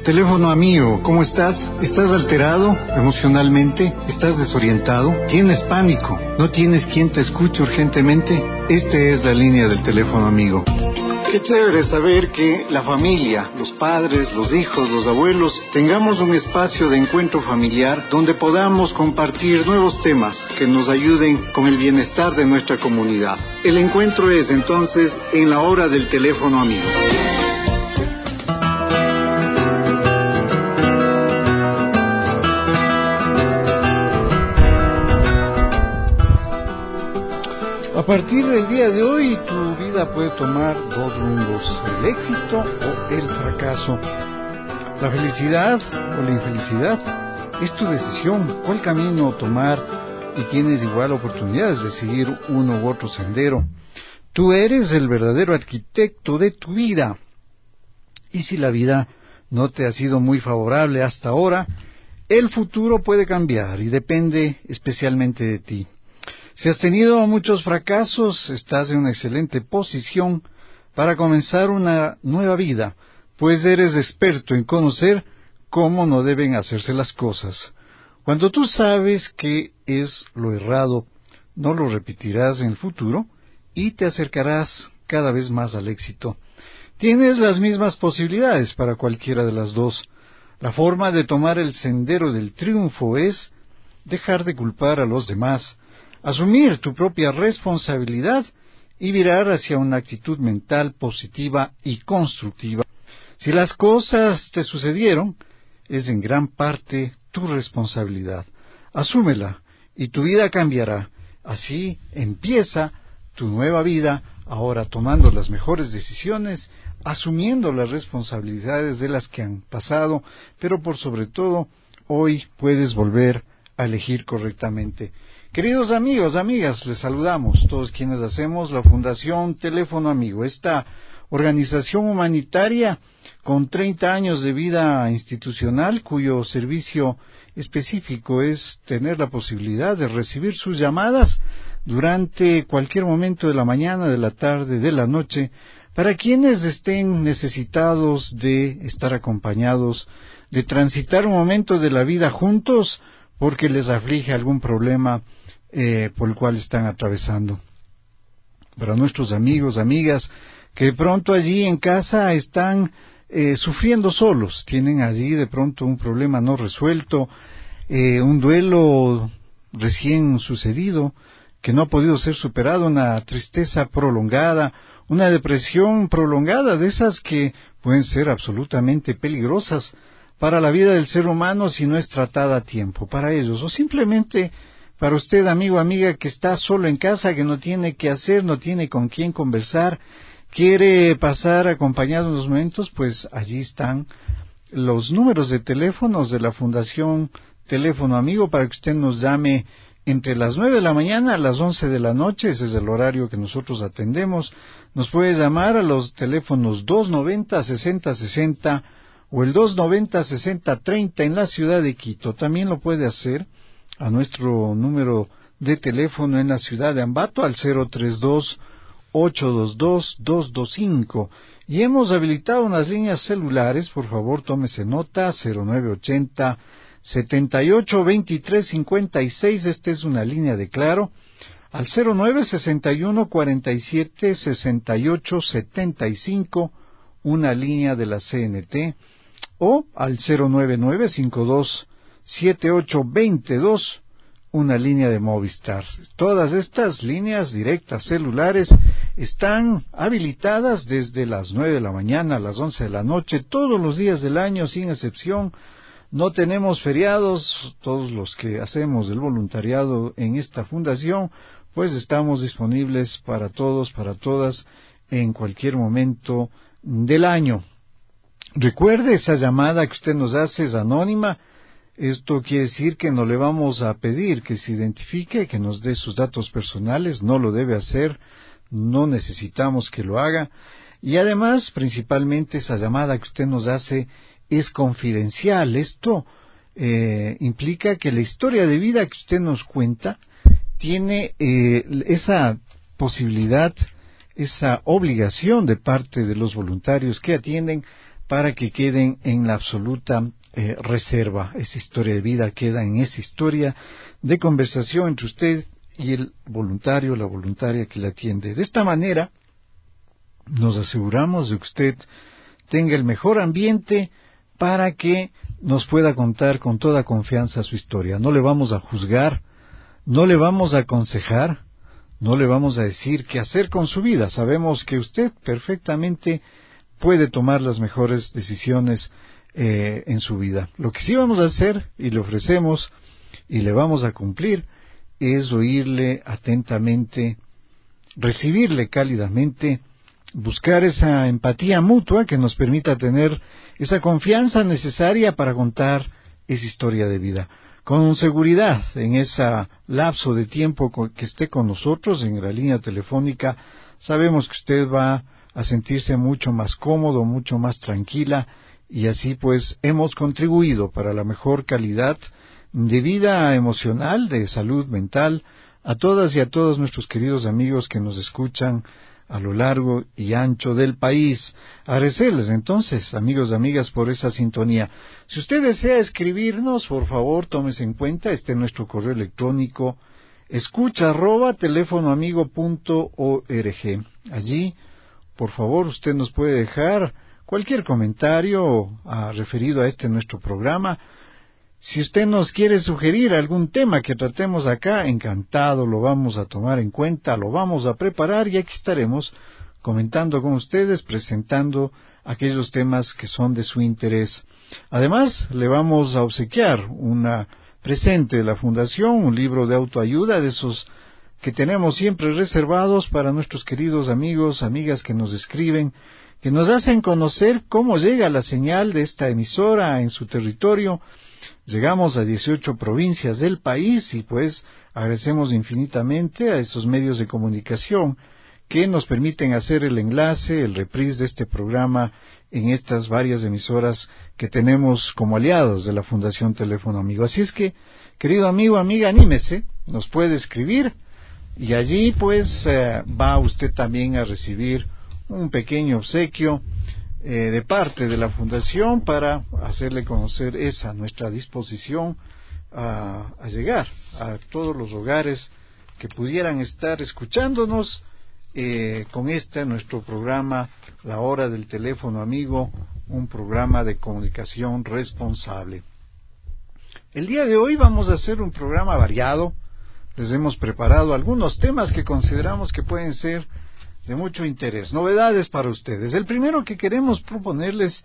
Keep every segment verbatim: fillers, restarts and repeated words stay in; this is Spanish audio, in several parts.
Teléfono amigo, ¿cómo estás? ¿Estás alterado emocionalmente? ¿Estás desorientado? ¿Tienes pánico? ¿No tienes quien te escuche urgentemente? Esta es la línea del teléfono amigo. Qué chévere saber que la familia, los padres, los hijos, los abuelos, tengamos un espacio de encuentro familiar donde podamos compartir nuevos temas que nos ayuden con el bienestar de nuestra comunidad. El encuentro es entonces en la hora del teléfono amigo. A partir del día de hoy, tu vida puede tomar dos rumbos: el éxito o el fracaso. La felicidad o la infelicidad es tu decisión, cuál camino tomar, y tienes igual oportunidades de seguir uno u otro sendero. Tú eres el verdadero arquitecto de tu vida. Y si la vida no te ha sido muy favorable hasta ahora, el futuro puede cambiar y depende especialmente de ti. Si has tenido muchos fracasos, estás en una excelente posición para comenzar una nueva vida, pues eres experto en conocer cómo no deben hacerse las cosas. Cuando tú sabes qué es lo errado, no lo repetirás en el futuro y te acercarás cada vez más al éxito. Tienes las mismas posibilidades para cualquiera de las dos. La forma de tomar el sendero del triunfo es dejar de culpar a los demás, asumir tu propia responsabilidad y virar hacia una actitud mental positiva y constructiva. Si las cosas te sucedieron, es en gran parte tu responsabilidad. Asúmela y tu vida cambiará. Así empieza tu nueva vida, ahora tomando las mejores decisiones, asumiendo las responsabilidades de las que han pasado, pero por sobre todo, hoy puedes volver a elegir correctamente. Queridos amigos, amigas, les saludamos, todos quienes hacemos la Fundación Teléfono Amigo, esta organización humanitaria con treinta años de vida institucional, cuyo servicio específico es tener la posibilidad de recibir sus llamadas durante cualquier momento de la mañana, de la tarde, de la noche, para quienes estén necesitados de estar acompañados, de transitar un momento de la vida juntos, porque les aflige algún problema eh, por el cual están atravesando. Para nuestros amigos, amigas, que de pronto allí en casa están eh, sufriendo solos, tienen allí de pronto un problema no resuelto, eh, un duelo recién sucedido, que no ha podido ser superado, una tristeza prolongada, una depresión prolongada, de esas que pueden ser absolutamente peligrosas para la vida del ser humano si no es tratada a tiempo, para ellos, o simplemente para usted, amigo, amiga, que está solo en casa, que no tiene qué hacer, no tiene con quién conversar, quiere pasar acompañado unos momentos, pues allí están los números de teléfonos de la Fundación Teléfono Amigo para que usted nos llame entre las nueve de la mañana a las once de la noche, ese es el horario que nosotros atendemos. Nos puede llamar a los teléfonos dos noventa, sesenta sesenta o el dos noventa, sesenta treinta en la ciudad de Quito. También lo puede hacer a nuestro número de teléfono en la ciudad de Ambato al cero tres dos, ocho dos dos, dos dos cinco. Y hemos habilitado unas líneas celulares, por favor tómese nota, cero nueve ochenta, setenta y ocho, veintitrés cincuenta y seis, esta es una línea de Claro, al cero nueve sesenta y uno, cuarenta y siete, sesenta y ocho, setenta y cinco, una línea de la C N T, o al cero nueve nueve, cincuenta y dos, setenta y ocho, veintidós, una línea de Movistar. Todas estas líneas directas celulares están habilitadas desde las nueve de la mañana a las once de la noche, todos los días del año, sin excepción. No tenemos feriados, todos los que hacemos el voluntariado en esta fundación, pues estamos disponibles para todos, para todas, en cualquier momento del año. Recuerde, esa llamada que usted nos hace es anónima. Esto quiere decir que no le vamos a pedir que se identifique, que nos dé sus datos personales, no lo debe hacer, no necesitamos que lo haga. Y además, principalmente, esa llamada que usted nos hace es confidencial. Esto eh, implica que la historia de vida que usted nos cuenta tiene eh, esa posibilidad, esa obligación de parte de los voluntarios que atienden para que queden en la absoluta eh, reserva. Esa historia de vida queda en esa historia de conversación entre usted y el voluntario, la voluntaria que la atiende. De esta manera, nos aseguramos de que usted tenga el mejor ambiente para que nos pueda contar con toda confianza su historia. No le vamos a juzgar, no le vamos a aconsejar, no le vamos a decir qué hacer con su vida. Sabemos que usted perfectamente puede tomar las mejores decisiones eh, en su vida. Lo que sí vamos a hacer, y le ofrecemos, y le vamos a cumplir, es oírle atentamente, recibirle cálidamente, buscar esa empatía mutua que nos permita tener esa confianza necesaria para contar esa historia de vida. Con seguridad, en ese lapso de tiempo que esté con nosotros en la línea telefónica, sabemos que usted va a sentirse mucho más cómodo, mucho más tranquila, y así pues hemos contribuido para la mejor calidad de vida emocional, de salud mental, a todas y a todos nuestros queridos amigos que nos escuchan a lo largo y ancho del país. Agradecerles entonces, amigos y amigas, por esa sintonía. Si usted desea escribirnos, por favor, tómese en cuenta, este es nuestro correo electrónico, escucha arroba teléfonoamigo punto org. Allí, por favor, usted nos puede dejar cualquier comentario a, referido a este nuestro programa. Si usted nos quiere sugerir algún tema que tratemos acá, encantado, lo vamos a tomar en cuenta, lo vamos a preparar y aquí estaremos comentando con ustedes, presentando aquellos temas que son de su interés. Además, le vamos a obsequiar una presente de la Fundación, un libro de autoayuda, de esos que tenemos siempre reservados para nuestros queridos amigos, amigas que nos escriben, que nos hacen conocer cómo llega la señal de esta emisora en su territorio. Llegamos a dieciocho provincias del país y pues agradecemos infinitamente a esos medios de comunicación que nos permiten hacer el enlace, el reprise de este programa en estas varias emisoras que tenemos como aliados de la Fundación Teléfono Amigo. Así es que, querido amigo, amiga, anímese, nos puede escribir y allí pues eh, va usted también a recibir un pequeño obsequio Eh, de parte de la Fundación para hacerle conocer esa nuestra disposición a, a llegar a todos los hogares que pudieran estar escuchándonos eh, con este nuestro programa, La Hora del Teléfono Amigo, un programa de comunicación responsable. El día de hoy vamos a hacer un programa variado. Les hemos preparado algunos temas que consideramos que pueden ser de mucho interés, novedades para ustedes. El primero que queremos proponerles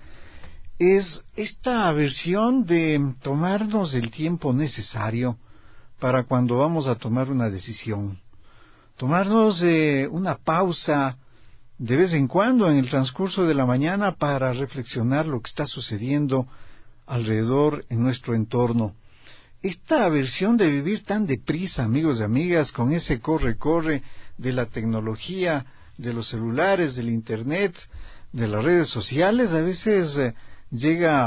es esta versión de tomarnos el tiempo necesario para cuando vamos a tomar una decisión. Tomarnos eh, una pausa de vez en cuando en el transcurso de la mañana para reflexionar lo que está sucediendo alrededor en nuestro entorno. Esta versión de vivir tan deprisa, amigos y amigas, con ese corre-corre de la tecnología, de los celulares, del internet, de las redes sociales, a veces eh, llega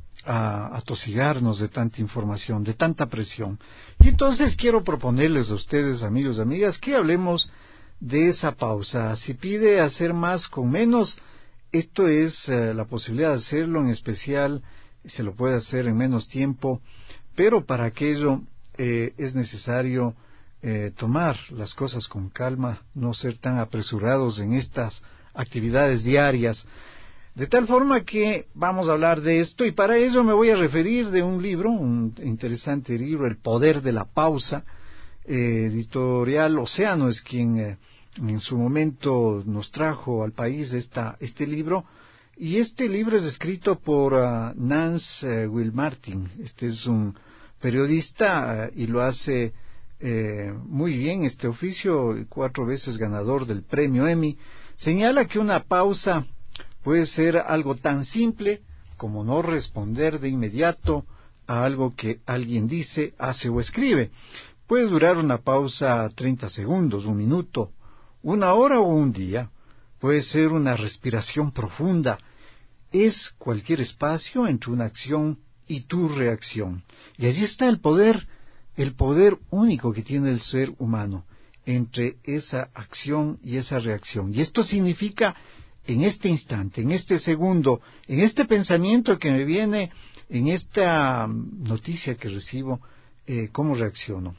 a atosigarnos de tanta información, de tanta presión. Y entonces quiero proponerles a ustedes, amigos y amigas, que hablemos de esa pausa. Si pide hacer más con menos, esto es eh, la posibilidad de hacerlo, en especial se lo puede hacer en menos tiempo, pero para aquello eh, es necesario Eh, tomar las cosas con calma, no ser tan apresurados en estas actividades diarias, de tal forma que vamos a hablar de esto y para ello me voy a referir de un libro, un interesante libro, El Poder de la Pausa, eh, editorial Océano es quien eh, en su momento nos trajo al país esta, este libro, y este libro es escrito por uh, Nance uh, Will-Martin. Este es un periodista uh, y lo hace Eh, muy bien este oficio, cuatro veces ganador del premio Emmy. Señala que una pausa puede ser algo tan simple como no responder de inmediato a algo que alguien dice, hace o escribe. Puede durar una pausa treinta segundos, un minuto, una hora o un día. Puede ser una respiración profunda. Es cualquier espacio entre una acción y tu reacción. Y allí está el poder el poder único que tiene el ser humano entre esa acción y esa reacción. Y esto significa en este instante, en este segundo, en este pensamiento que me viene, en esta noticia que recibo, eh, ¿cómo reacciono?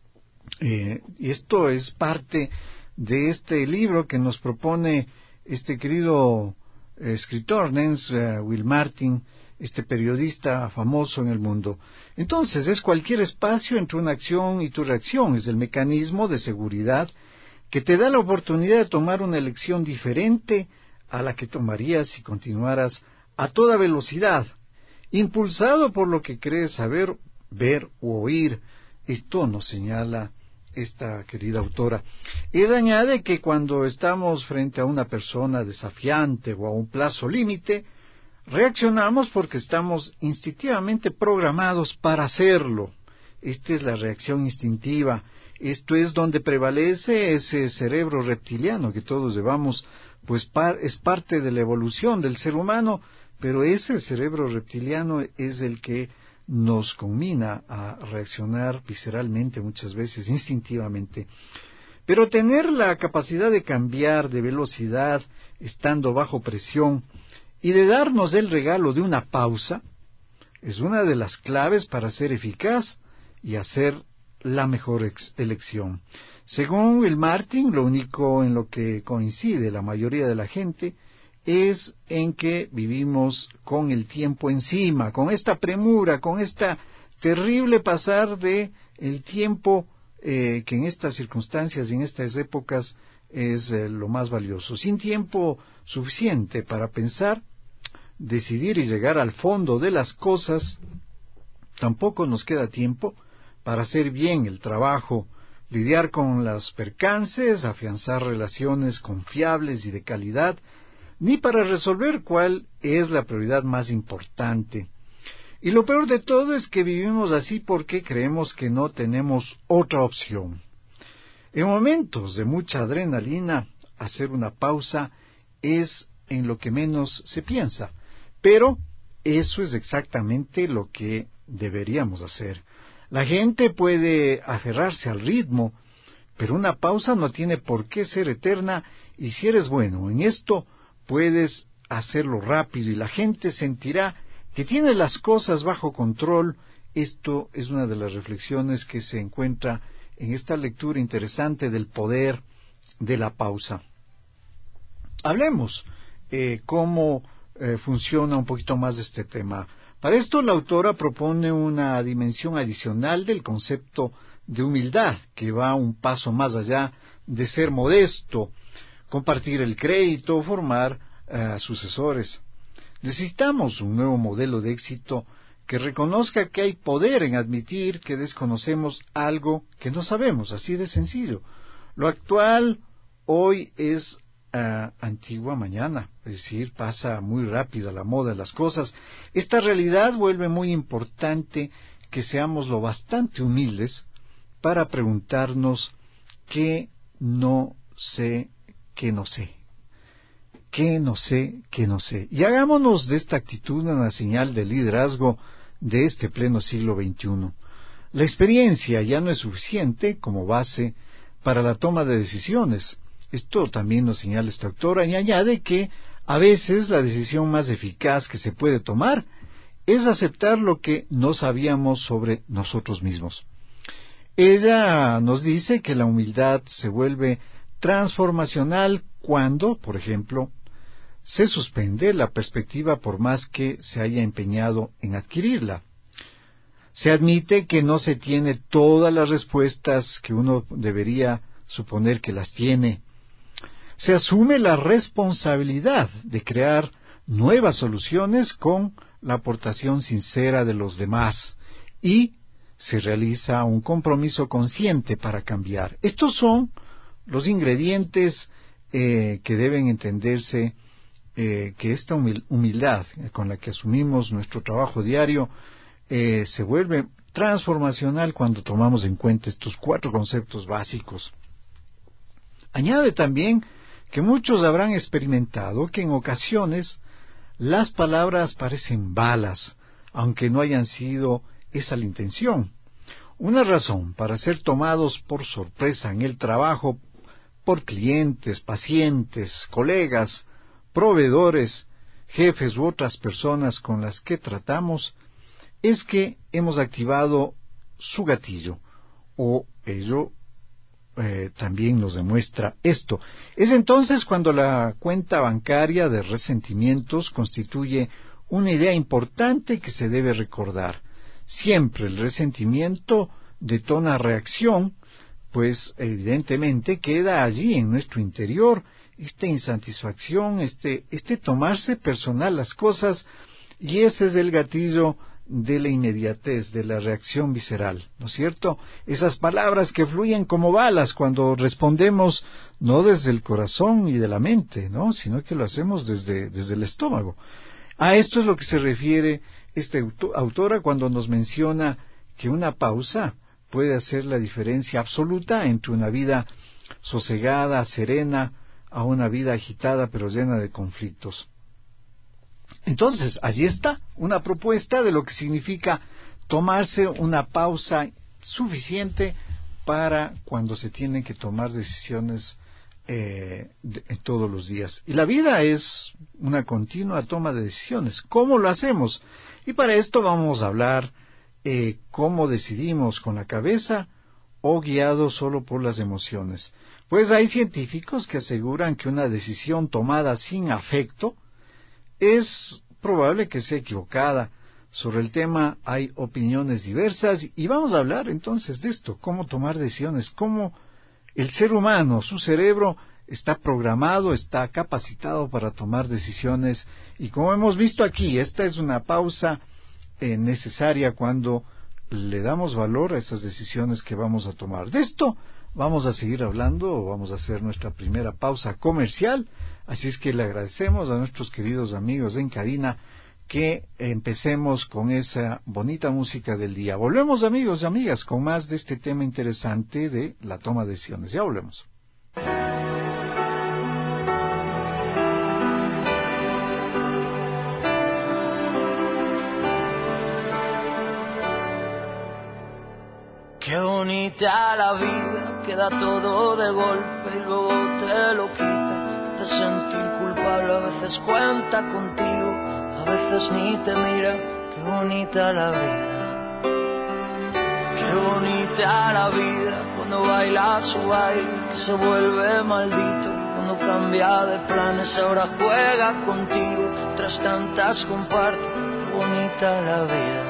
Eh, y esto es parte de este libro que nos propone este querido eh, escritor, Nance uh, Will Martin, este periodista famoso en el mundo. Entonces, es cualquier espacio entre una acción y tu reacción, es el mecanismo de seguridad que te da la oportunidad de tomar una elección diferente a la que tomarías si continuaras a toda velocidad, impulsado por lo que crees saber, ver u oír. Esto nos señala esta querida autora. Ella añade que cuando estamos frente a una persona desafiante o a un plazo límite, reaccionamos porque estamos instintivamente programados para hacerlo. Esta es la reacción instintiva. Esto es donde prevalece ese cerebro reptiliano que todos llevamos, pues par, es parte de la evolución del ser humano, pero ese cerebro reptiliano es el que nos conmina a reaccionar visceralmente, muchas veces instintivamente. Pero tener la capacidad de cambiar de velocidad estando bajo presión y de darnos el regalo de una pausa es una de las claves para ser eficaz y hacer la mejor ex- elección. Según Will Martin, lo único en lo que coincide la mayoría de la gente es en que vivimos con el tiempo encima, con esta premura, con esta terrible pasar de el tiempo eh, que en estas circunstancias y en estas épocas es eh, lo más valioso. Sin tiempo suficiente para pensar, decidir y llegar al fondo de las cosas, tampoco nos queda tiempo para hacer bien el trabajo, lidiar con los percances, afianzar relaciones confiables y de calidad, ni para resolver cuál es la prioridad más importante. Y lo peor de todo es que vivimos así porque creemos que no tenemos otra opción. En momentos de mucha adrenalina, hacer una pausa es en lo que menos se piensa, pero eso es exactamente lo que deberíamos hacer. La gente puede aferrarse al ritmo, pero una pausa no tiene por qué ser eterna, y si eres bueno en esto, puedes hacerlo rápido y la gente sentirá que tiene las cosas bajo control. Esto es una de las reflexiones que se encuentra en esta lectura interesante del poder de la pausa. Hablemos eh, cómo eh, funciona un poquito más este tema. Para esto la autora propone una dimensión adicional del concepto de humildad, que va un paso más allá de ser modesto, compartir el crédito o formar uh, sucesores. Necesitamos un nuevo modelo de éxito que reconozca que hay poder en admitir que desconocemos algo que no sabemos, así de sencillo. Lo actual hoy es uh, antigua mañana, es decir, pasa muy rápido a la moda de las cosas. Esta realidad vuelve muy importante que seamos lo bastante humildes para preguntarnos qué no sé, qué no sé, qué no sé, qué no sé. Y hagámonos de esta actitud una señal de liderazgo de este pleno siglo veintiuno. La experiencia ya no es suficiente como base para la toma de decisiones. Esto también nos señala esta autora y añade que a veces la decisión más eficaz que se puede tomar es aceptar lo que no sabíamos sobre nosotros mismos. Ella nos dice que la humildad se vuelve transformacional cuando, por ejemplo, se suspende la perspectiva por más que se haya empeñado en adquirirla. Se admite que no se tiene todas las respuestas que uno debería suponer que las tiene. Se asume la responsabilidad de crear nuevas soluciones con la aportación sincera de los demás y se realiza un compromiso consciente para cambiar. Estos son los ingredientes eh, que deben entenderse, eh, que esta humildad con la que asumimos nuestro trabajo diario eh, se vuelve transformacional cuando tomamos en cuenta estos cuatro conceptos básicos. Añade también que muchos habrán experimentado que en ocasiones las palabras parecen balas, aunque no hayan sido esa la intención. Una razón para ser tomados por sorpresa en el trabajo por clientes, pacientes, colegas, proveedores, jefes u otras personas con las que tratamos, es que hemos activado su gatillo, o ello eh, también nos demuestra esto. Es entonces cuando la cuenta bancaria de resentimientos constituye una idea importante que se debe recordar. Siempre el resentimiento detona reacción, pues evidentemente queda allí en nuestro interior esta insatisfacción, este, este tomarse personal las cosas, y ese es el gatillo de la inmediatez, de la reacción visceral, ¿no es cierto? Esas palabras que fluyen como balas cuando respondemos no desde el corazón y de la mente, ¿no?, sino que lo hacemos desde, desde el estómago. A esto es lo que se refiere esta autora cuando nos menciona que una pausa puede hacer la diferencia absoluta entre una vida sosegada, serena, a una vida agitada pero llena de conflictos. Entonces, allí está una propuesta de lo que significa tomarse una pausa suficiente para cuando se tienen que tomar decisiones eh, de, de todos los días. Y la vida es una continua toma de decisiones. ¿Cómo lo hacemos? Y para esto vamos a hablar eh, cómo decidimos, con la cabeza o guiado solo por las emociones. Pues hay científicos que aseguran que una decisión tomada sin afecto es probable que sea equivocada. Sobre el tema hay opiniones diversas y vamos a hablar entonces de esto, cómo tomar decisiones, cómo el ser humano, su cerebro está programado, está capacitado para tomar decisiones, y como hemos visto aquí, esta es una pausa eh, necesaria cuando le damos valor a esas decisiones que vamos a tomar. De esto vamos a seguir hablando, vamos a hacer nuestra primera pausa comercial, así es que le agradecemos a nuestros queridos amigos en cabina que empecemos con esa bonita música del día. Volvemos, amigos y amigas, con más de este tema interesante de la toma de decisiones. Ya volvemos. Qué bonita la vida, que da todo de golpe y luego te lo quita. Te hace sentir culpable, a veces cuenta contigo, a veces ni te mira. Qué bonita la vida, qué bonita la vida, cuando baila su baile, que se vuelve maldito, cuando cambia de planes, ahora juega contigo, tras tantas comparte. Qué bonita la vida.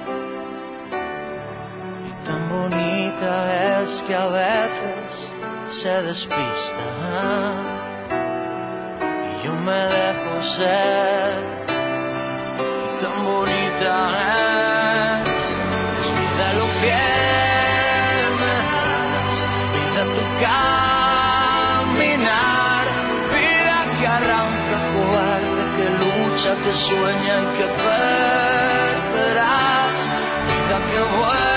Tan bonita es que a veces se despista y yo me dejo ser. Y tan bonita es, es vida lo que me das, vida tu caminar, vida que arranca cobarde, que lucha, que sueña y que perderás, vida que vuelve,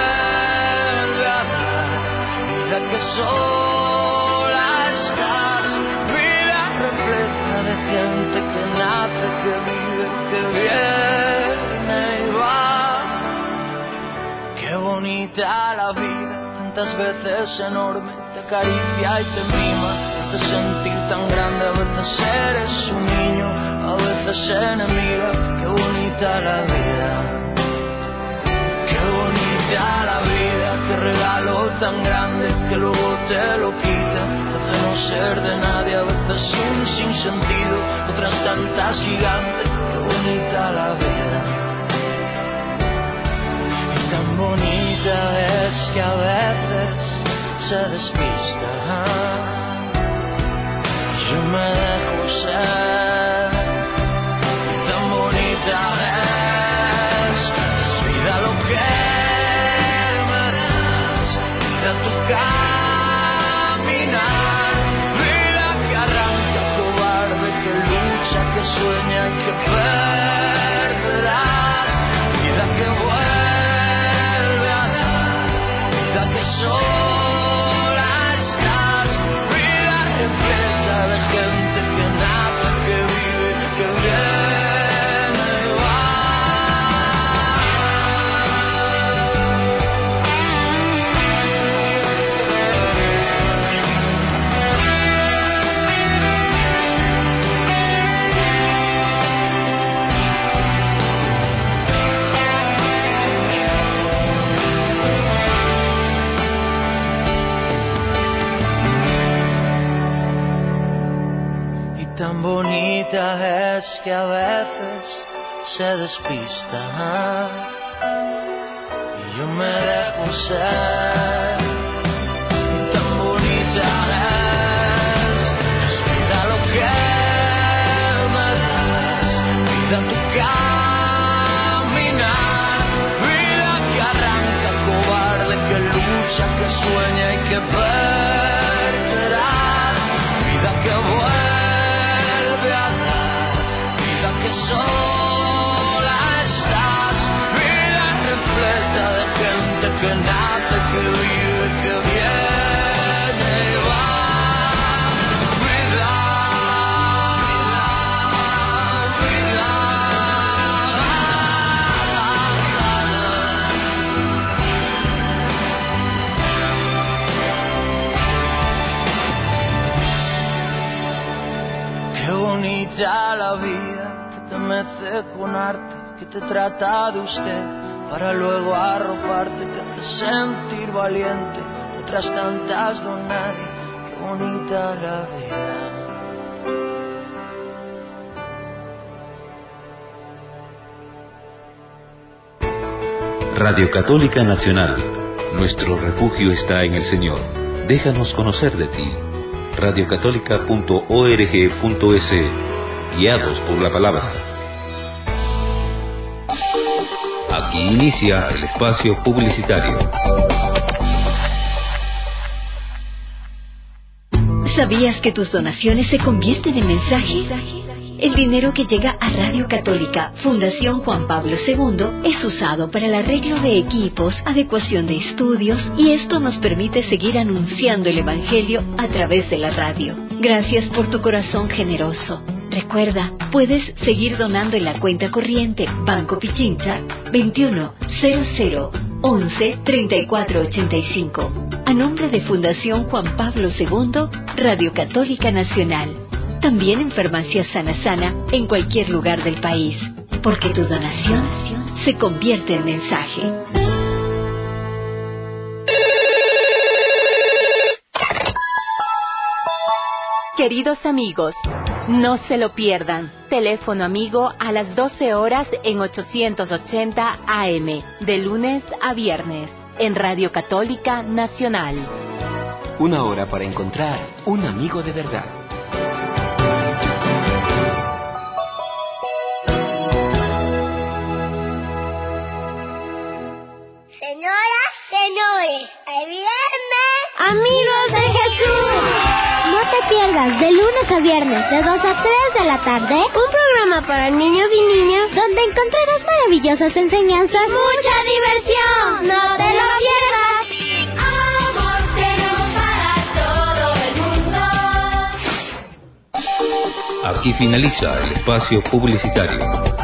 que sola estás, vida repleta de gente que nace, que vive, que viene y va. Qué bonita la vida, tantas veces enorme, te acaricia y te mima, te hace sentir tan grande, a veces eres un niño, a veces enemiga. Qué bonita la vida, qué bonita la vida, qué regalo tan grande que luego te lo quita, te hace no ser de nadie, a veces un sinsentido, otras tantas gigantes. Qué bonita la vida, y tan bonita es que a veces se despista, yo me dejo ser, y tan bonita es, es vida lo que caminar, vida que arranca cobarde, que lucha, que sueña y que perderás, vida que vuelve a dar, vida que sola estás, vida repleta de gente que nace, que vive, que viene y va. es que a veces se despista y yo me dejo ser. Tan bonita es, pues vida lo que me das, vida tu caminar, vida que arranca, cobarde, que lucha, que sueña y que perderás, vida que vuelve a dar, vida que sola estás, vida repleta de gente que nace, que vive, que viene y va. Vida, vida, qué bonita la vida que te mece con arte, que te trata de usted para luego arroparte, te hace sentir valiente, otras tantas don nadie, qué bonita la vida. Radio Católica Nacional, nuestro refugio está en el Señor. Déjanos conocer de ti. radiocatólica punto org punto es, guiados por la palabra. Aquí inicia el espacio publicitario. ¿Sabías que tus donaciones se convierten en mensajes? El dinero que llega a Radio Católica, Fundación Juan Pablo segundo, es usado para el arreglo de equipos, adecuación de estudios, y esto nos permite seguir anunciando el Evangelio a través de la radio. Gracias por tu corazón generoso. Recuerda, puedes seguir donando en la cuenta corriente Banco Pichincha veintiuno cero cero once treinta y cuatro ochenta y cinco. A nombre de Fundación Juan Pablo segundo, Radio Católica Nacional. También en Farmacia Sana Sana en cualquier lugar del país. Porque tu donación se convierte en mensaje. Queridos amigos, no se lo pierdan. Teléfono amigo a las doce horas en ochocientos ochenta A M, de lunes a viernes, en Radio Católica Nacional. Una hora para encontrar un amigo de verdad. Señoras, señores, ahí viene Amigos de Jesús. No te pierdas de lunes a viernes de dos a tres de la tarde un programa para niños y niñas donde encontrarás maravillosas enseñanzas, mucha diversión. No te lo pierdas. amor tenemos para todo el mundo. Aquí finaliza el espacio publicitario.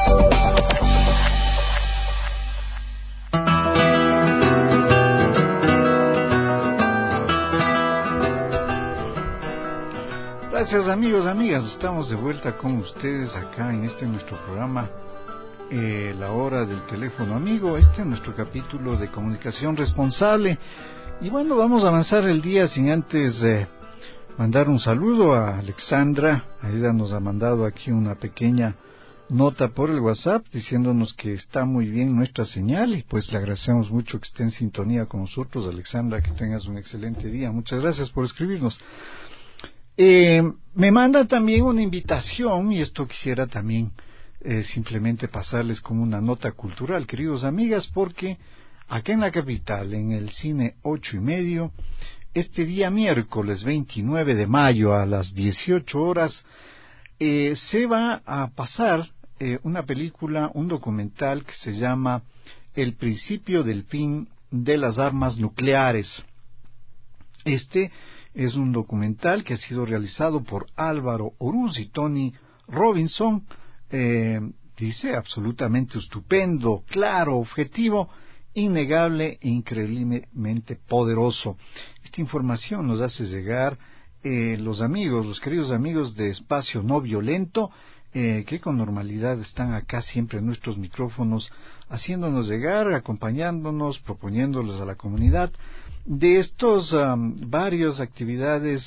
Gracias amigos, amigas, estamos de vuelta con ustedes acá en este nuestro programa, eh, La Hora del Teléfono Amigo, este es nuestro capítulo de comunicación responsable. Y bueno, vamos a avanzar el día sin antes eh, mandar un saludo a Alexandra. Ella nos ha mandado aquí una pequeña nota por el WhatsApp diciéndonos que está muy bien nuestra señal, y pues le agradecemos mucho que esté en sintonía con nosotros. Alexandra, que tengas un excelente día, muchas gracias por escribirnos. Eh, me manda también una invitación, y esto quisiera también eh, simplemente pasarles como una nota cultural, queridos amigas, porque acá en la capital, en el Cine Ocho y Medio, este día miércoles veintinueve de mayo a las dieciocho horas, eh, se va a pasar eh, una película, un documental que se llama El principio del fin de las armas nucleares. Este es un documental que ha sido realizado por Álvaro Orunz y Tony Robinson. Eh, dice, absolutamente estupendo, claro, objetivo, innegable e increíblemente poderoso. Esta información nos hace llegar eh, los amigos, los queridos amigos de Espacio No Violento, eh, que con normalidad están acá siempre en nuestros micrófonos, haciéndonos llegar, acompañándonos, proponiéndolos a la comunidad de estos um, varias actividades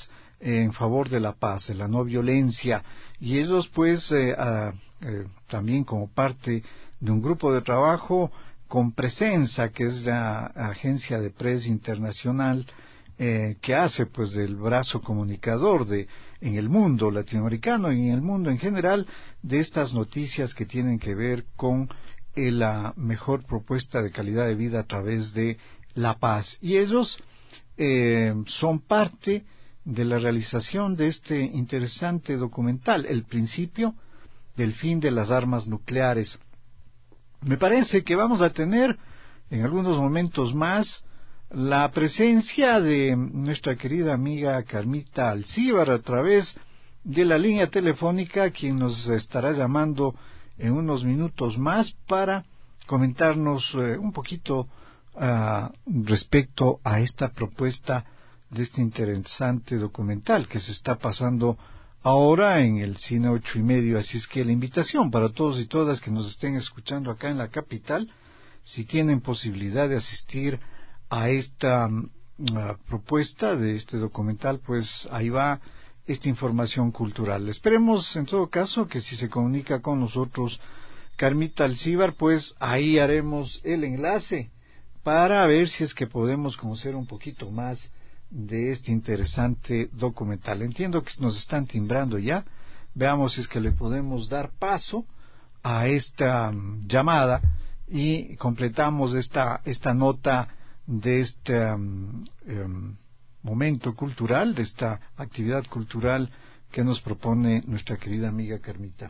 en favor de la paz, de la no violencia, y ellos pues eh, a, eh, también como parte de un grupo de trabajo con Presensa, que es la agencia de prensa internacional eh, que hace pues del brazo comunicador de en el mundo latinoamericano y en el mundo en general de estas noticias que tienen que ver con eh, la mejor propuesta de calidad de vida a través de la paz. Y ellos eh, son parte de la realización de este interesante documental, El principio del fin de las armas nucleares. Me parece que vamos a tener en algunos momentos más la presencia de nuestra querida amiga Carmita Alcíbar a través de la línea telefónica, quien nos estará llamando en unos minutos más para comentarnos eh, un poquito uh, respecto a esta propuesta de este interesante documental que se está pasando ahora en el Cine Ocho y Medio. Así es que la invitación para todos y todas que nos estén escuchando acá en la capital, si tienen posibilidad de asistir a esta uh, propuesta de este documental, pues ahí va esta información cultural. Esperemos en todo caso que si se comunica con nosotros Carmita Alcíbar, pues ahí haremos el enlace para ver si es que podemos conocer un poquito más de este interesante documental. Entiendo que nos están timbrando ya. Veamos si es que le podemos dar paso a esta um, llamada y completamos esta esta nota de este um, um, momento cultural, de esta actividad cultural que nos propone nuestra querida amiga Carmita.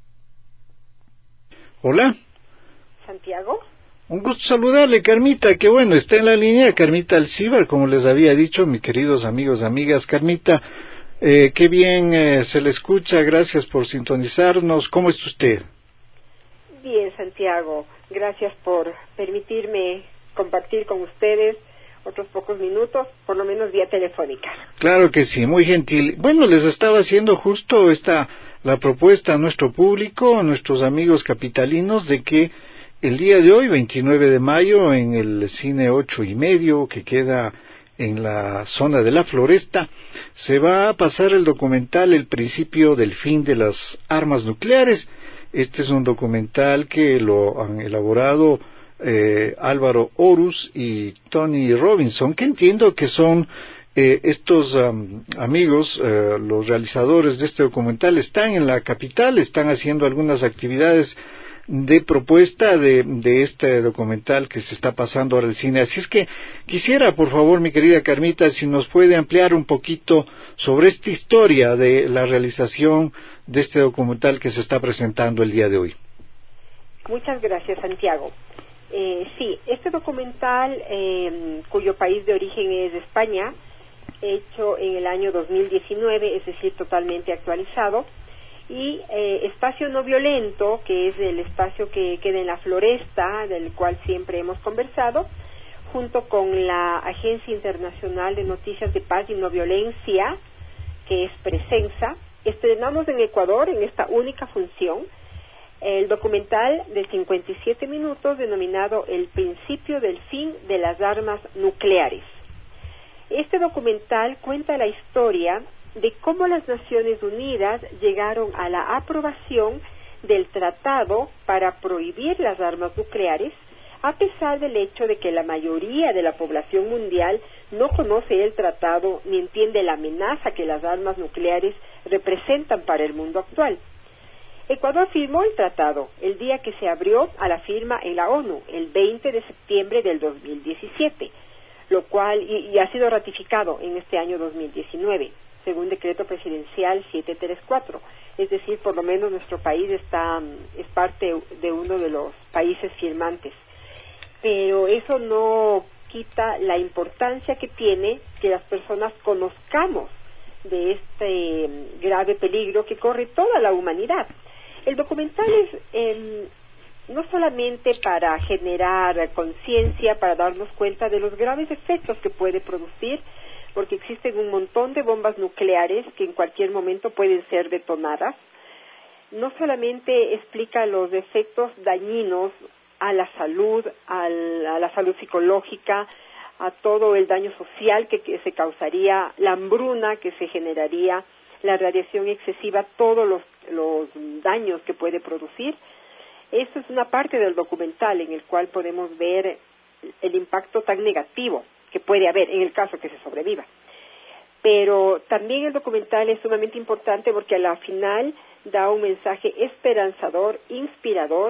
Hola. Santiago. Un gusto saludarle, Carmita, que bueno, está en la línea Carmita Alcíbar, como les había dicho, mis queridos amigos, amigas. Carmita, eh, qué bien eh, se le escucha, gracias por sintonizarnos. ¿Cómo está usted? Bien, Santiago, gracias por permitirme compartir con ustedes otros pocos minutos, por lo menos vía telefónica. Claro que sí, muy gentil. Bueno, les estaba haciendo justo esta la propuesta a nuestro público, a nuestros amigos capitalinos, de que el día de hoy, veintinueve de mayo, en el Cine Ocho y Medio, que queda en la zona de la Floresta, se va a pasar el documental El principio del fin de las armas nucleares. Este es un documental que lo han elaborado eh, Álvaro Horus y Tony Robinson, que entiendo que son eh, estos um, amigos, eh, los realizadores de este documental, están en la capital, están haciendo algunas actividades de propuesta de, de este documental que se está pasando ahora al cine. Así es que quisiera, por favor, mi querida Carmita, si nos puede ampliar un poquito sobre esta historia de la realización de este documental que se está presentando el día de hoy. Muchas gracias, Santiago. Eh, sí, este documental, eh, cuyo país de origen es España, hecho en el año dos mil diecinueve, es decir, totalmente actualizado, y eh, Espacio No Violento, que es el espacio que queda en la Floresta, del cual siempre hemos conversado, junto con la Agencia Internacional de Noticias de Paz y No Violencia, que es Presensa, estrenamos en Ecuador en esta única función el documental de cincuenta y siete minutos denominado El principio del fin de las armas nucleares. Este documental cuenta la historia de cómo las Naciones Unidas llegaron a la aprobación del tratado para prohibir las armas nucleares, a pesar del hecho de que la mayoría de la población mundial no conoce el tratado ni entiende la amenaza que las armas nucleares representan para el mundo actual. Ecuador firmó el tratado el día que se abrió a la firma en la ONU, el veinte de septiembre del dos mil diecisiete, lo cual y, y ha sido ratificado en este año dos mil diecinueve, según decreto presidencial setecientos treinta y cuatro. Es decir, por lo menos nuestro país está es parte de uno de los países firmantes. Pero eso no quita la importancia que tiene que las personas conozcamos de este grave peligro que corre toda la humanidad. El documental es eh, no solamente para generar conciencia, para darnos cuenta de los graves efectos que puede producir, porque existen un montón de bombas nucleares que en cualquier momento pueden ser detonadas. No solamente explica los efectos dañinos a la salud, a la, a la salud psicológica, a todo el daño social que, que se causaría, la hambruna que se generaría, la radiación excesiva, todos los, los daños que puede producir. Eso es una parte del documental en el cual podemos ver el impacto tan negativo que puede haber en el caso que se sobreviva. Pero también el documental es sumamente importante porque a la final da un mensaje esperanzador, inspirador,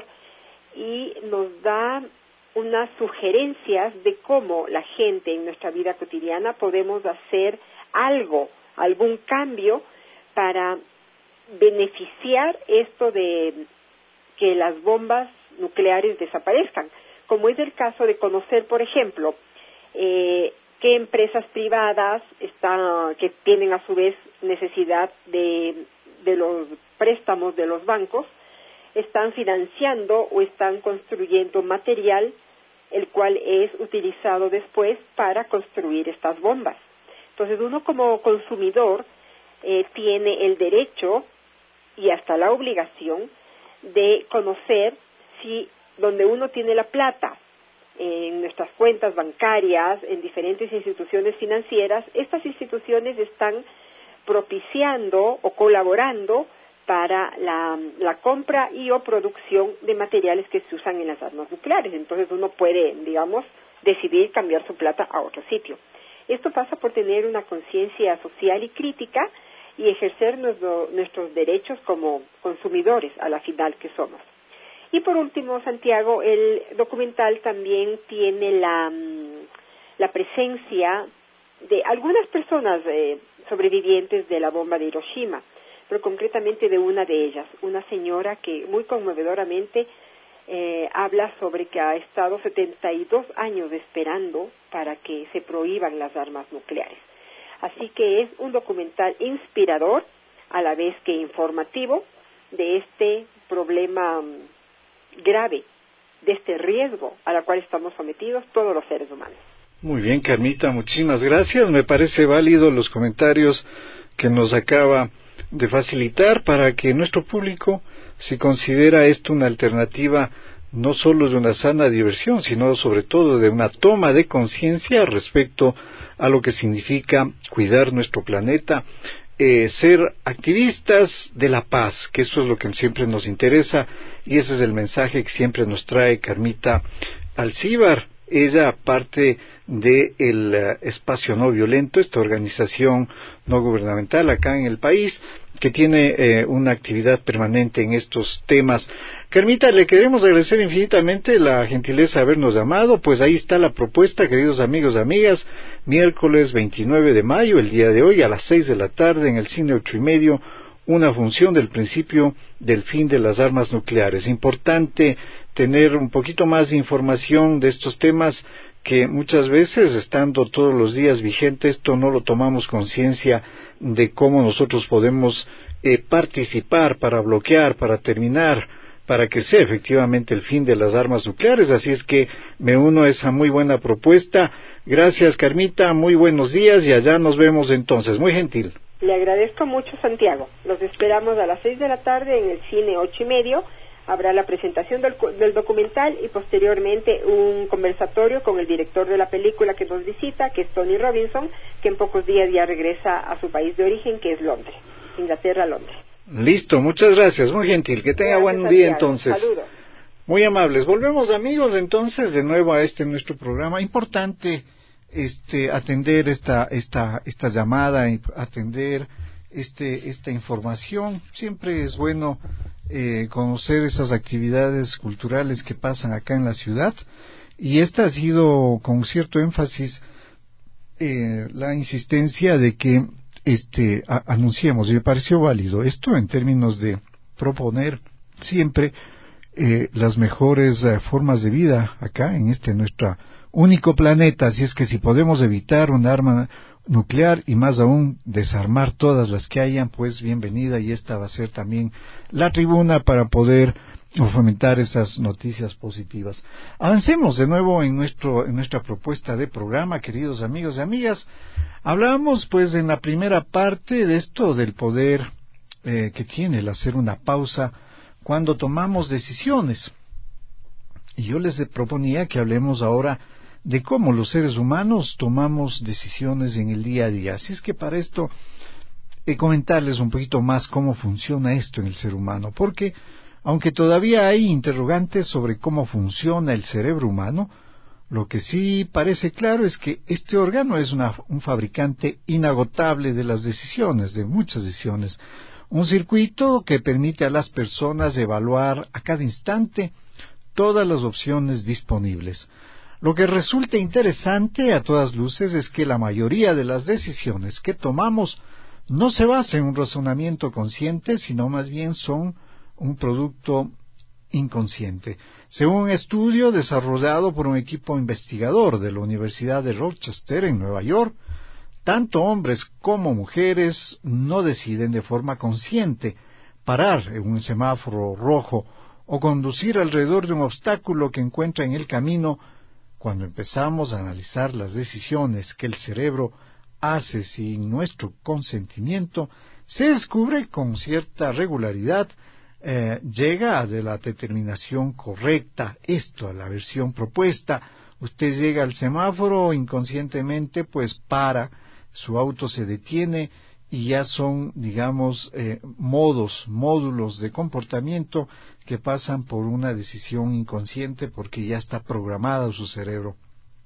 y nos da unas sugerencias de cómo la gente en nuestra vida cotidiana podemos hacer algo, algún cambio para beneficiar esto de que las bombas nucleares desaparezcan, como es el caso de conocer, por ejemplo, eh, qué empresas privadas están, que tienen a su vez necesidad de, de los préstamos de los bancos, están financiando o están construyendo material el cual es utilizado después para construir estas bombas. Entonces uno como consumidor eh, tiene el derecho y hasta la obligación de conocer si donde uno tiene la plata en nuestras cuentas bancarias, en diferentes instituciones financieras, estas instituciones están propiciando o colaborando para la, la compra y o producción de materiales que se usan en las armas nucleares. Entonces uno puede, digamos, decidir cambiar su plata a otro sitio. Esto pasa por tener una conciencia social y crítica y ejercer nuestro, nuestros derechos como consumidores a la final que somos. Y por último, Santiago, el documental también tiene la, la presencia de algunas personas eh, sobrevivientes de la bomba de Hiroshima, pero concretamente de una de ellas, una señora que muy conmovedoramente eh, habla sobre que ha estado setenta y dos años esperando para que se prohíban las armas nucleares. Así que es un documental inspirador, a la vez que informativo, de este problema grave, de este riesgo a la cual estamos sometidos todos los seres humanos. Muy bien, Carmita, muchísimas gracias. Me parece válido los comentarios que nos acaba de facilitar para que nuestro público, si considera esto una alternativa no solo de una sana diversión, sino sobre todo de una toma de conciencia respecto a lo que significa cuidar nuestro planeta, eh, ser activistas de la paz, que eso es lo que siempre nos interesa, y ese es el mensaje que siempre nos trae Carmita Alcíbar. Ella parte del uh, Espacio No Violento, esta organización no gubernamental acá en el país, que tiene eh, una actividad permanente en estos temas. Carmita, le queremos agradecer infinitamente la gentileza de habernos llamado, pues ahí está la propuesta, queridos amigos y amigas, miércoles veintinueve de mayo, el día de hoy, a las seis de la tarde, en el cine ocho y medio, una función del principio del fin de las armas nucleares. Importante tener un poquito más de información de estos temas que muchas veces, estando todos los días vigente, esto no lo tomamos conciencia de cómo nosotros podemos eh, participar para bloquear, para terminar, para que sea efectivamente el fin de las armas nucleares. Así es que me uno a esa muy buena propuesta. Gracias, Carmita, muy buenos días y allá nos vemos entonces. Muy gentil. Le agradezco mucho, Santiago. Los esperamos a las seis de la tarde en el cine ocho y medio. Habrá la presentación del, del documental y posteriormente un conversatorio con el director de la película que nos visita, que es Tony Robinson, que en pocos días ya regresa a su país de origen, que es Londres, Inglaterra, Londres. Listo, muchas gracias, muy gentil, que tenga gracias, buen día entonces. Saludos. Muy amables. Volvemos, amigos, entonces de nuevo a este nuestro programa. Importante este atender esta esta esta llamada, atender este esta información. Siempre es bueno eh, conocer esas actividades culturales que pasan acá en la ciudad, y esta ha sido con cierto énfasis eh, la insistencia de que este a, anunciemos, y me pareció válido esto en términos de proponer siempre eh, las mejores eh, formas de vida acá en este nuestro único planeta. Así es que si podemos evitar un arma nuclear y más aún desarmar todas las que hayan, pues bienvenida, y esta va a ser también la tribuna para poder fomentar esas noticias positivas. Avancemos de nuevo en nuestro en nuestra propuesta de programa, queridos amigos y amigas. Hablábamos pues en la primera parte de esto del poder eh, que tiene el hacer una pausa cuando tomamos decisiones, y yo les proponía que hablemos ahora de cómo los seres humanos tomamos decisiones en el día a día. Así es que para esto, eh, comentarles un poquito más cómo funciona esto en el ser humano, porque aunque todavía hay interrogantes sobre cómo funciona el cerebro humano, lo que sí parece claro es que este órgano es una, un fabricante inagotable de las decisiones, de muchas decisiones. Un circuito que permite a las personas evaluar a cada instante todas las opciones disponibles. Lo que resulta interesante a todas luces es que la mayoría de las decisiones que tomamos no se basa en un razonamiento consciente, sino más bien son un producto inconsciente. Según un estudio desarrollado por un equipo investigador de la Universidad de Rochester en Nueva York, tanto hombres como mujeres no deciden de forma consciente parar en un semáforo rojo o conducir alrededor de un obstáculo que encuentra en el camino. Cuando empezamos a analizar las decisiones que el cerebro hace sin nuestro consentimiento, se descubre con cierta regularidad Eh, llega de la determinación correcta, esto a la versión propuesta. Usted llega al semáforo, inconscientemente pues para, su auto se detiene y ya son, digamos, eh, modos, módulos de comportamiento que pasan por una decisión inconsciente porque ya está programado su cerebro.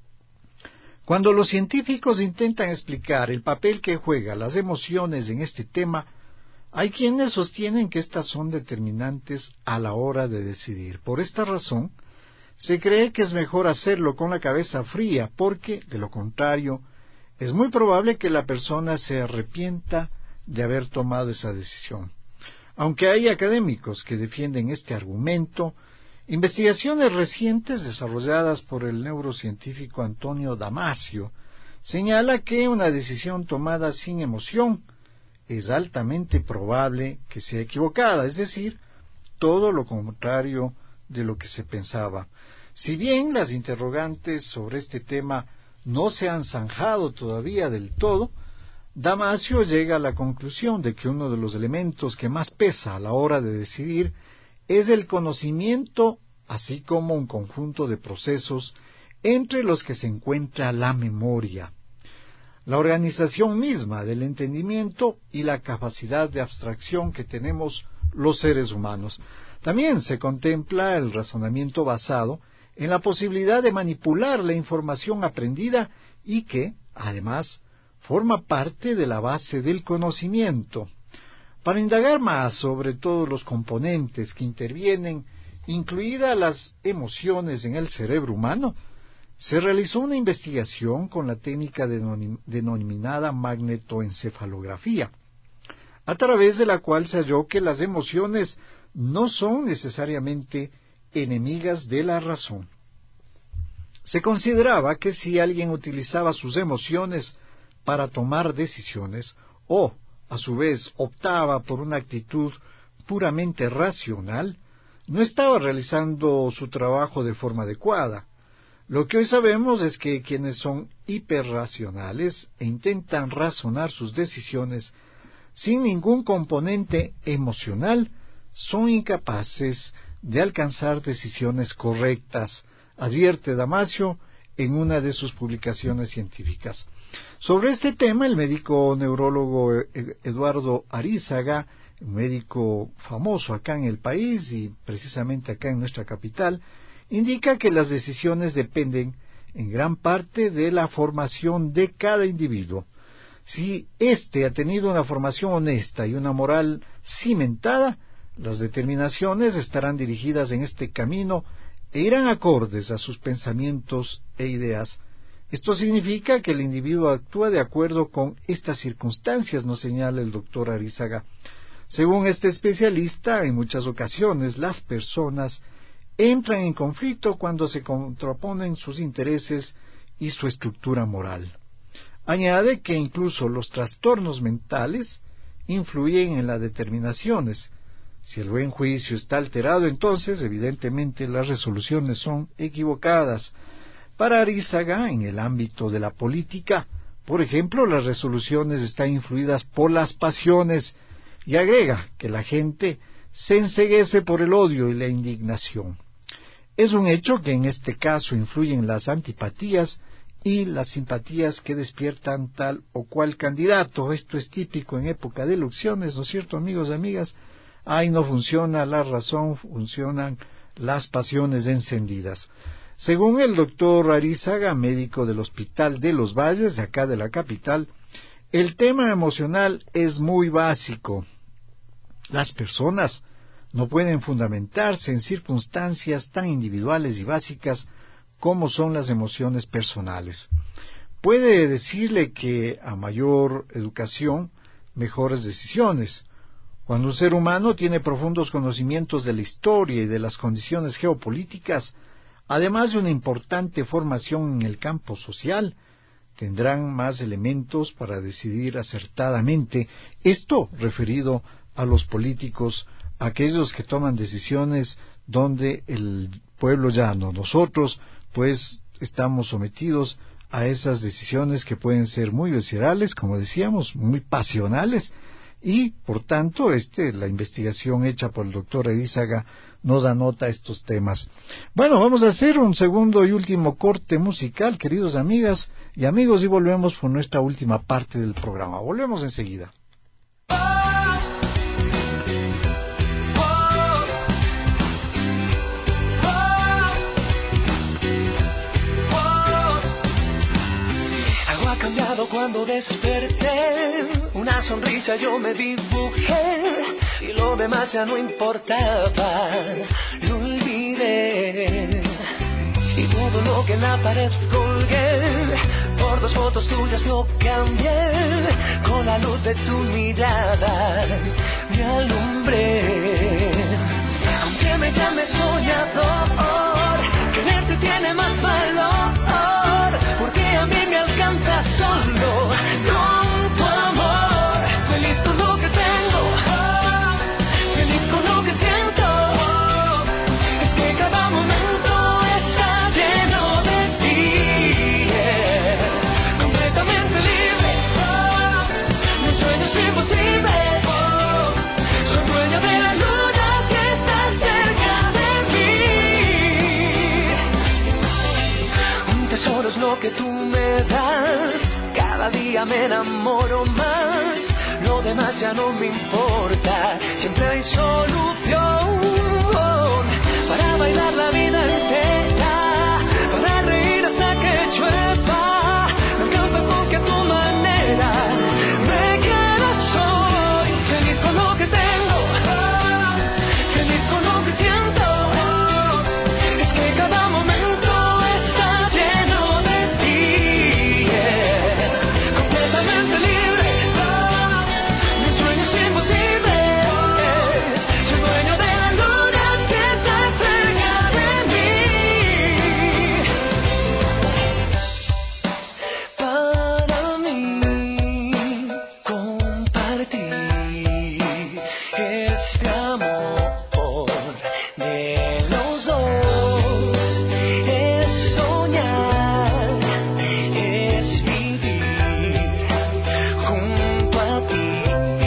Cuando los científicos intentan explicar el papel que juegan las emociones en este tema, hay quienes sostienen que estas son determinantes a la hora de decidir. Por esta razón, se cree que es mejor hacerlo con la cabeza fría, porque, de lo contrario, es muy probable que la persona se arrepienta de haber tomado esa decisión. Aunque hay académicos que defienden este argumento, investigaciones recientes desarrolladas por el neurocientífico Antonio Damasio señala que una decisión tomada sin emoción es altamente probable que sea equivocada, es decir, todo lo contrario de lo que se pensaba. Si bien las interrogantes sobre este tema no se han zanjado todavía del todo, Damasio llega a la conclusión de que uno de los elementos que más pesa a la hora de decidir es el conocimiento, así como un conjunto de procesos entre los que se encuentra la memoria, la organización misma del entendimiento y la capacidad de abstracción que tenemos los seres humanos. También se contempla el razonamiento basado en la posibilidad de manipular la información aprendida y que, además, forma parte de la base del conocimiento. Para indagar más sobre todos los componentes que intervienen, incluidas las emociones en el cerebro humano, se realizó una investigación con la técnica denominada magnetoencefalografía, a través de la cual se halló que las emociones no son necesariamente enemigas de la razón. Se consideraba que si alguien utilizaba sus emociones para tomar decisiones, o, a su vez, optaba por una actitud puramente racional, no estaba realizando su trabajo de forma adecuada. Lo que hoy sabemos es que quienes son hiperracionales e intentan razonar sus decisiones sin ningún componente emocional son incapaces de alcanzar decisiones correctas, advierte Damasio en una de sus publicaciones científicas. Sobre este tema, el médico neurólogo Eduardo Arizaga, un médico famoso acá en el país y precisamente acá en nuestra capital, indica que las decisiones dependen en gran parte de la formación de cada individuo. Si éste ha tenido una formación honesta y una moral cimentada, las determinaciones estarán dirigidas en este camino e irán acordes a sus pensamientos e ideas. Esto significa que el individuo actúa de acuerdo con estas circunstancias, nos señala el doctor Arizaga. Según este especialista, en muchas ocasiones las personas entran en conflicto cuando se contraponen sus intereses y su estructura moral. Añade que incluso los trastornos mentales influyen en las determinaciones. Si el buen juicio está alterado, entonces, evidentemente, las resoluciones son equivocadas. Para Arizaga, en el ámbito de la política, por ejemplo, las resoluciones están influidas por las pasiones, y agrega que la gente se enceguece por el odio y la indignación. Es un hecho que en este caso influyen las antipatías y las simpatías que despiertan tal o cual candidato. Esto es típico en época de elecciones, ¿no es cierto, amigos y amigas? Ahí no funciona la razón, funcionan las pasiones encendidas. Según el doctor Arizaga, médico del Hospital de los Valles, de acá de la capital, el tema emocional es muy básico. Las personas no pueden fundamentarse en circunstancias tan individuales y básicas como son las emociones personales. Puede decirle que a mayor educación, mejores decisiones. Cuando un ser humano tiene profundos conocimientos de la historia y de las condiciones geopolíticas, además de una importante formación en el campo social, tendrán más elementos para decidir acertadamente, esto referido a los políticos, aquellos que toman decisiones donde el pueblo llano, nosotros, pues estamos sometidos a esas decisiones que pueden ser muy viscerales, como decíamos, muy pasionales, y por tanto este la investigación hecha por el doctor Arizaga nos anota estos temas. Bueno, vamos a hacer un segundo y último corte musical, queridos amigas y amigos, y volvemos por nuestra última parte del programa. Volvemos enseguida. Cuando desperté, una sonrisa yo me dibujé y lo demás ya no importaba, lo olvidé. Y todo lo que en la pared colgué, por dos fotos tuyas lo cambié, con la luz de tu mirada me alumbré. Aunque me llames soñador, quererte tiene más valor, porque a mí me alcanza solo con tu amor. Feliz con lo que tengo, feliz con lo que siento. Es que cada momento está lleno de ti, yeah. Completamente libre, mis sueños imposibles. Soy dueño de la luna que está cerca de mí. Un tesoro es lo que tú me das, cada día me enamoro más, lo demás ya no me importa, siempre hay solución para bailar la vida entera, para reír hasta que llueva, me encanta porque a tu manera me quedas hoy, feliz con lo que tengo, feliz con lo que siento, es que cada momento está lleno de ti, yeah. Completamente libre, mis sueños imposibles, soy dueño de la luna que está cerca de mí. Para mí compartir este amor de los dos, es soñar, es vivir junto a ti.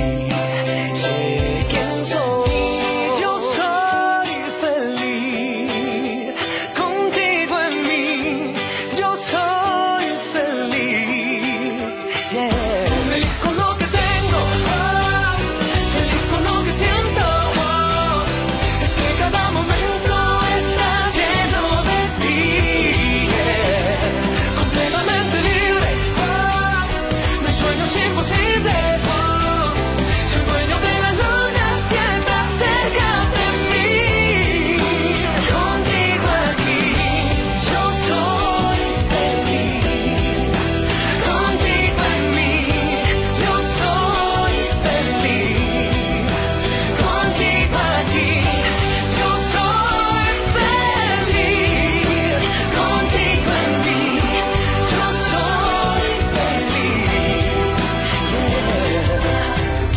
Sé quién soy, yo soy feliz contigo en mí, yo soy feliz, yeah. Feliz con lo que tengo, feliz con lo que siento, es que cada momento está lleno de ti, yeah. Completamente libre, mis sueños imposibles, soy dueño de la luna que está cerca de mí. Contigo aquí, yo soy feliz. Contigo en mí, yo soy feliz. Contigo aquí, yo soy feliz. Contigo en mí, yo soy feliz, yeah.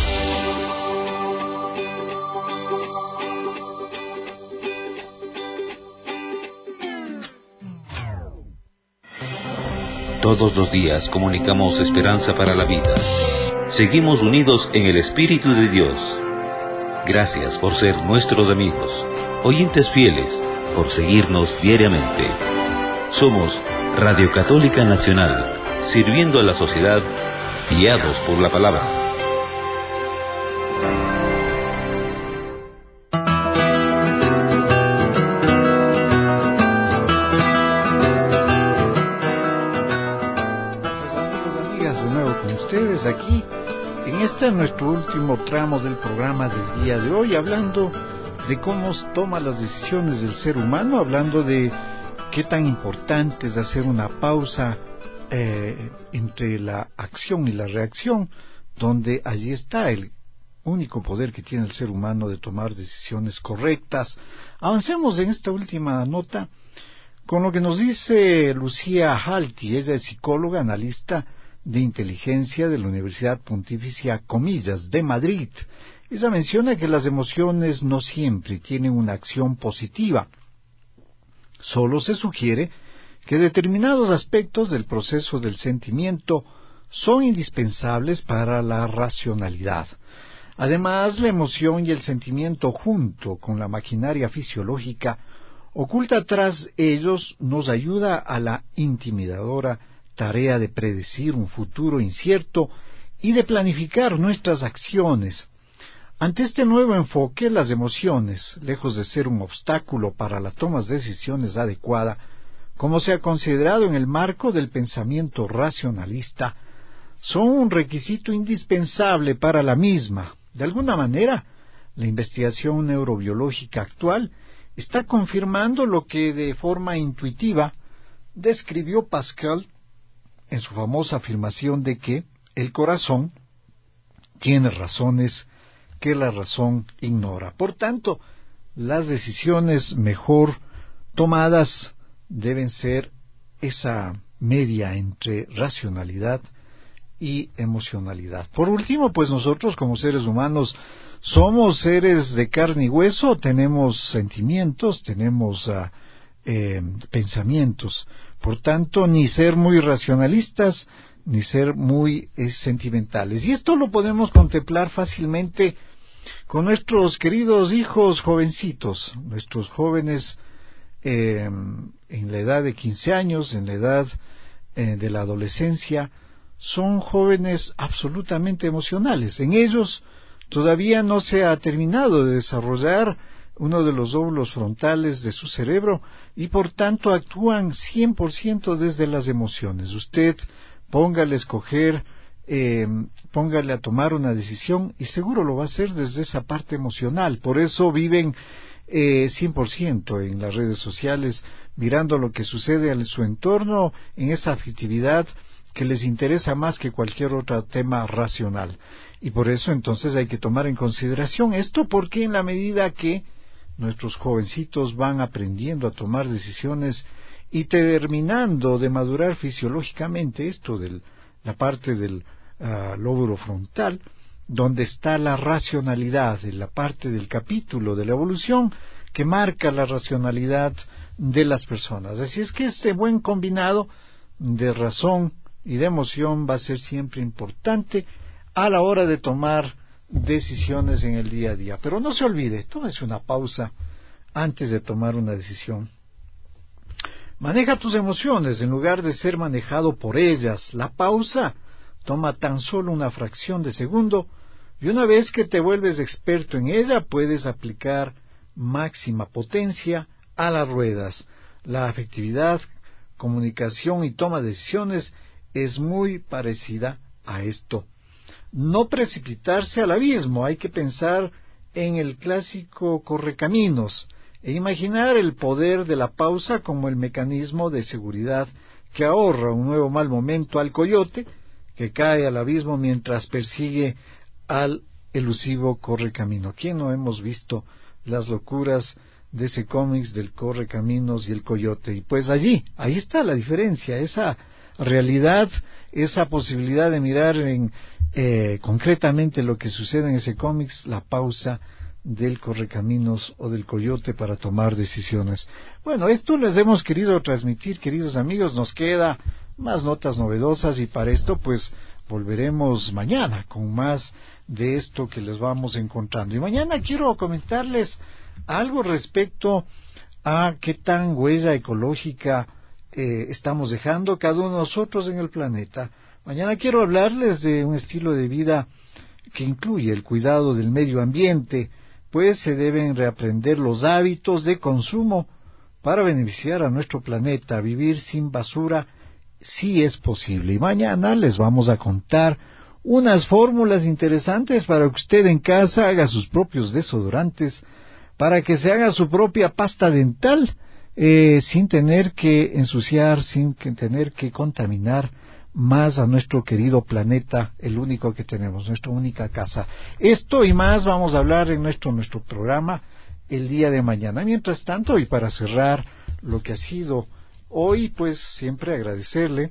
Todos los días comunicamos esperanza para la vida. Seguimos unidos en el Espíritu de Dios. Gracias por ser nuestros amigos, oyentes fieles, por seguirnos diariamente. Somos Radio Católica Nacional, sirviendo a la sociedad, guiados por la palabra. Aquí en este nuestro último tramo del programa del día de hoy, hablando de cómo toma las decisiones del ser humano, hablando de qué tan importante es hacer una pausa eh, entre la acción y la reacción, donde allí está el único poder que tiene el ser humano de tomar decisiones correctas. Avancemos en esta última nota con lo que nos dice Lucía Halti. Ella es psicóloga, analista de inteligencia de la Universidad Pontificia Comillas de Madrid. Ella menciona que las emociones no siempre tienen una acción positiva. Solo se sugiere que determinados aspectos del proceso del sentimiento son indispensables para la racionalidad. Además, la emoción y el sentimiento, junto con la maquinaria fisiológica oculta tras ellos, nos ayuda a la intimidadora tarea de predecir un futuro incierto y de planificar nuestras acciones. Ante este nuevo enfoque, las emociones, lejos de ser un obstáculo para la toma de decisiones adecuada, como se ha considerado en el marco del pensamiento racionalista, son un requisito indispensable para la misma. De alguna manera, la investigación neurobiológica actual está confirmando lo que de forma intuitiva describió Pascal en su famosa afirmación de que el corazón tiene razones que la razón ignora. Por tanto, las decisiones mejor tomadas deben ser esa media entre racionalidad y emocionalidad. Por último, pues nosotros como seres humanos somos seres de carne y hueso, tenemos sentimientos, tenemos uh, eh, pensamientos. Por tanto, ni ser muy racionalistas, ni ser muy eh, sentimentales. Y esto lo podemos contemplar fácilmente con nuestros queridos hijos jovencitos, nuestros jóvenes eh, en la edad de quince años, en la edad eh, de la adolescencia, son jóvenes absolutamente emocionales. En ellos todavía no se ha terminado de desarrollar uno de los lóbulos frontales de su cerebro y por tanto actúan cien por ciento desde las emociones. Usted póngale a escoger, eh, póngale a tomar una decisión y seguro lo va a hacer desde esa parte emocional. Por eso viven eh, cien por ciento en las redes sociales, mirando lo que sucede en su entorno, en esa afectividad que les interesa más que cualquier otro tema racional. Y por eso entonces hay que tomar en consideración esto, porque en la medida que nuestros jovencitos van aprendiendo a tomar decisiones y terminando de madurar fisiológicamente, esto de la parte del uh, lóbulo frontal, donde está la racionalidad, en la parte del capítulo de la evolución que marca la racionalidad de las personas. Así es que este buen combinado de razón y de emoción va a ser siempre importante a la hora de tomar decisiones en el día a día. Pero no se olvide, tómese una pausa antes de tomar una decisión. Maneja tus emociones en lugar de ser manejado por ellas. La pausa toma tan solo una fracción de segundo y una vez que te vuelves experto en ella puedes aplicar máxima potencia a las ruedas. La afectividad, comunicación y toma de decisiones es muy parecida a esto. No precipitarse al abismo, hay que pensar en el clásico correcaminos e imaginar el poder de la pausa como el mecanismo de seguridad que ahorra un nuevo mal momento al coyote que cae al abismo mientras persigue al elusivo correcamino. ¿Quién no hemos visto las locuras de ese cómics del correcaminos y el coyote? Y pues allí, ahí está la diferencia, esa realidad, esa posibilidad de mirar en eh, concretamente lo que sucede en ese cómics, la pausa del correcaminos o del coyote para tomar decisiones. Bueno, esto les hemos querido transmitir, queridos amigos. Nos queda más notas novedosas y para esto pues volveremos mañana con más de esto que les vamos encontrando. Y mañana quiero comentarles algo respecto a qué tan huella ecológica eh, estamos dejando cada uno de nosotros en el planeta. Mañana quiero hablarles de un estilo de vida que incluye el cuidado del medio ambiente, pues se deben reaprender los hábitos de consumo para beneficiar a nuestro planeta. Vivir sin basura sí es posible. Y mañana les vamos a contar unas fórmulas interesantes para que usted en casa haga sus propios desodorantes, para que se haga su propia pasta dental, eh, sin tener que ensuciar, sin que tener que contaminar más a nuestro querido planeta, el único que tenemos, nuestra única casa. Esto y más vamos a hablar en nuestro, nuestro programa el día de mañana. Mientras tanto, y para cerrar lo que ha sido hoy, pues siempre agradecerle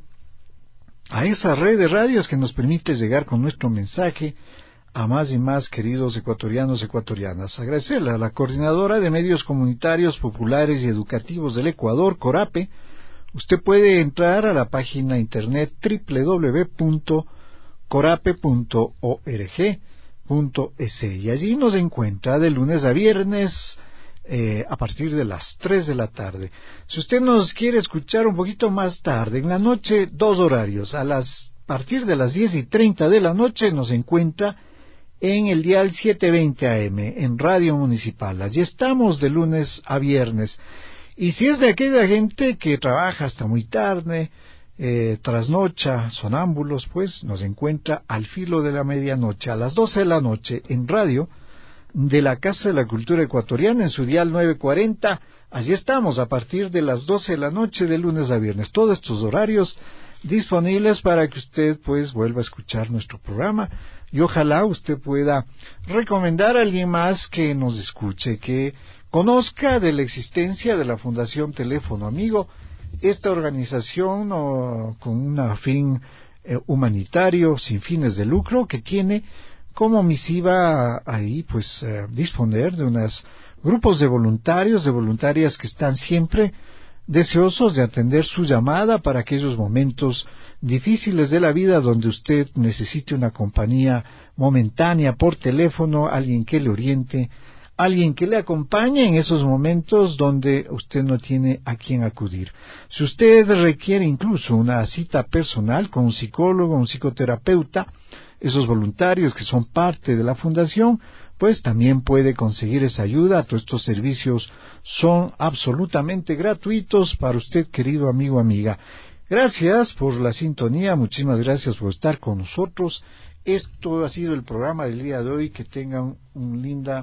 a esa red de radios que nos permite llegar con nuestro mensaje a más y más queridos ecuatorianos y ecuatorianas. Agradecerle a la Coordinadora de Medios Comunitarios Populares y Educativos del Ecuador, CORAPE. Usted puede entrar a la página internet doble u doble u doble u punto corape punto org punto es y allí nos encuentra de lunes a viernes eh, a partir de las tres de la tarde. Si usted nos quiere escuchar un poquito más tarde, en la noche, dos horarios. A las a partir de las diez y treinta de la noche nos encuentra en el dial setecientos veinte A M, en Radio Municipal. Allí estamos de lunes a viernes. Y si es de aquella gente que trabaja hasta muy tarde, eh, trasnocha, sonámbulos, pues nos encuentra al filo de la medianoche, a las doce de la noche, en radio de la Casa de la Cultura Ecuatoriana, en su dial novecientos cuarenta. Allí estamos a partir de las doce de la noche, de lunes a viernes. Todos estos horarios disponibles para que usted pues vuelva a escuchar nuestro programa, y ojalá usted pueda recomendar a alguien más que nos escuche, que conozca de la existencia de la Fundación Teléfono Amigo, esta organización oh, con un fin eh, humanitario sin fines de lucro, que tiene como misiva ahí pues eh, disponer de unos grupos de voluntarios, de voluntarias que están siempre deseosos de atender su llamada para aquellos momentos difíciles de la vida donde usted necesite una compañía momentánea por teléfono, alguien que le oriente, alguien que le acompañe en esos momentos donde usted no tiene a quién acudir. Si usted requiere incluso una cita personal con un psicólogo, un psicoterapeuta, esos voluntarios que son parte de la fundación, pues también puede conseguir esa ayuda. Todos estos servicios son absolutamente gratuitos para usted, querido amigo, amiga. Gracias por la sintonía, muchísimas gracias por estar con nosotros. Esto ha sido el programa del día de hoy. Que tengan un linda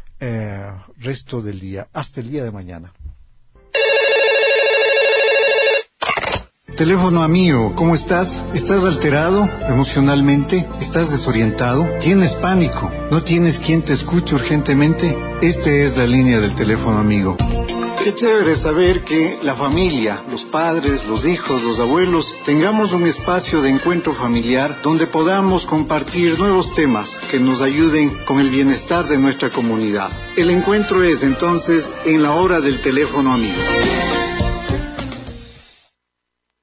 eh, resto del día. Hasta el día de mañana. Teléfono amigo, ¿cómo estás? ¿Estás alterado emocionalmente? ¿Estás desorientado? ¿Tienes pánico? ¿No tienes quien te escuche urgentemente? Esta es la línea del teléfono amigo. Qué chévere saber que la familia, los padres, los hijos, los abuelos, tengamos un espacio de encuentro familiar donde podamos compartir nuevos temas que nos ayuden con el bienestar de nuestra comunidad. El encuentro es entonces en la hora del teléfono amigo.